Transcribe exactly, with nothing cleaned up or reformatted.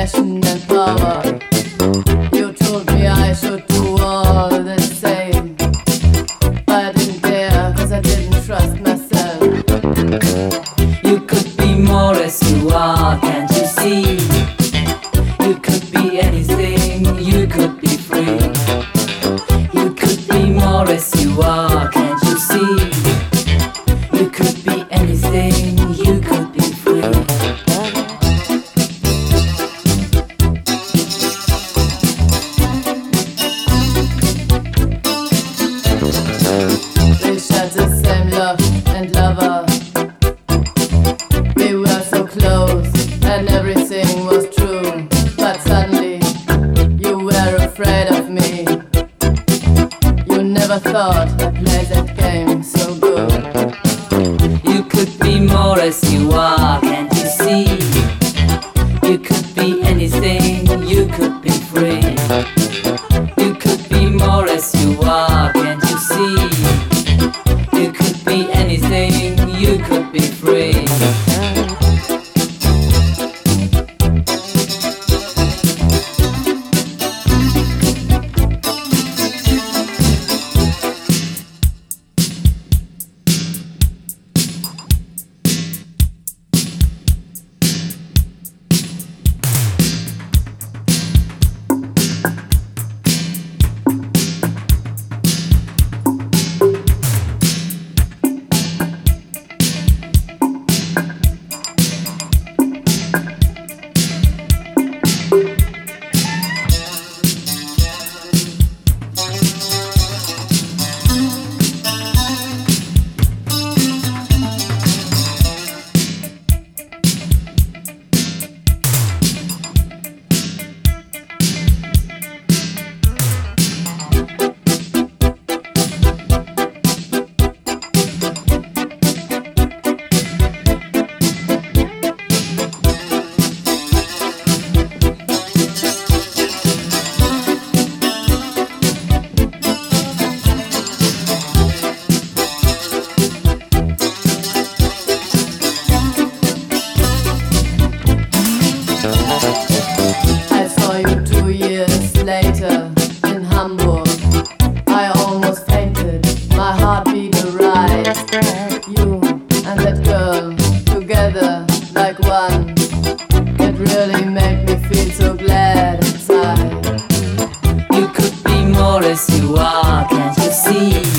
passion and power. You told me I should do all the same, but I didn't dare, cause I didn't trust myself. You could be more as you are, can't you see? You could be anything, you could be free. You could be more as you are, can't you see? You could be anything, you could be free. We shared the same love and lover. We were so close and everything was true. But suddenly you were afraid of me. You never thought I'd play that game so good. You could be more as you are, can't you see? You could be anything, you could be free. You could be more as you are, can't you see? You could be anything, you could be free. I saw you two years later in Hamburg. I almost fainted, my heart beat a rise. You and that girl together like one. It really made me feel so glad inside. You could be more as you are, can't you see?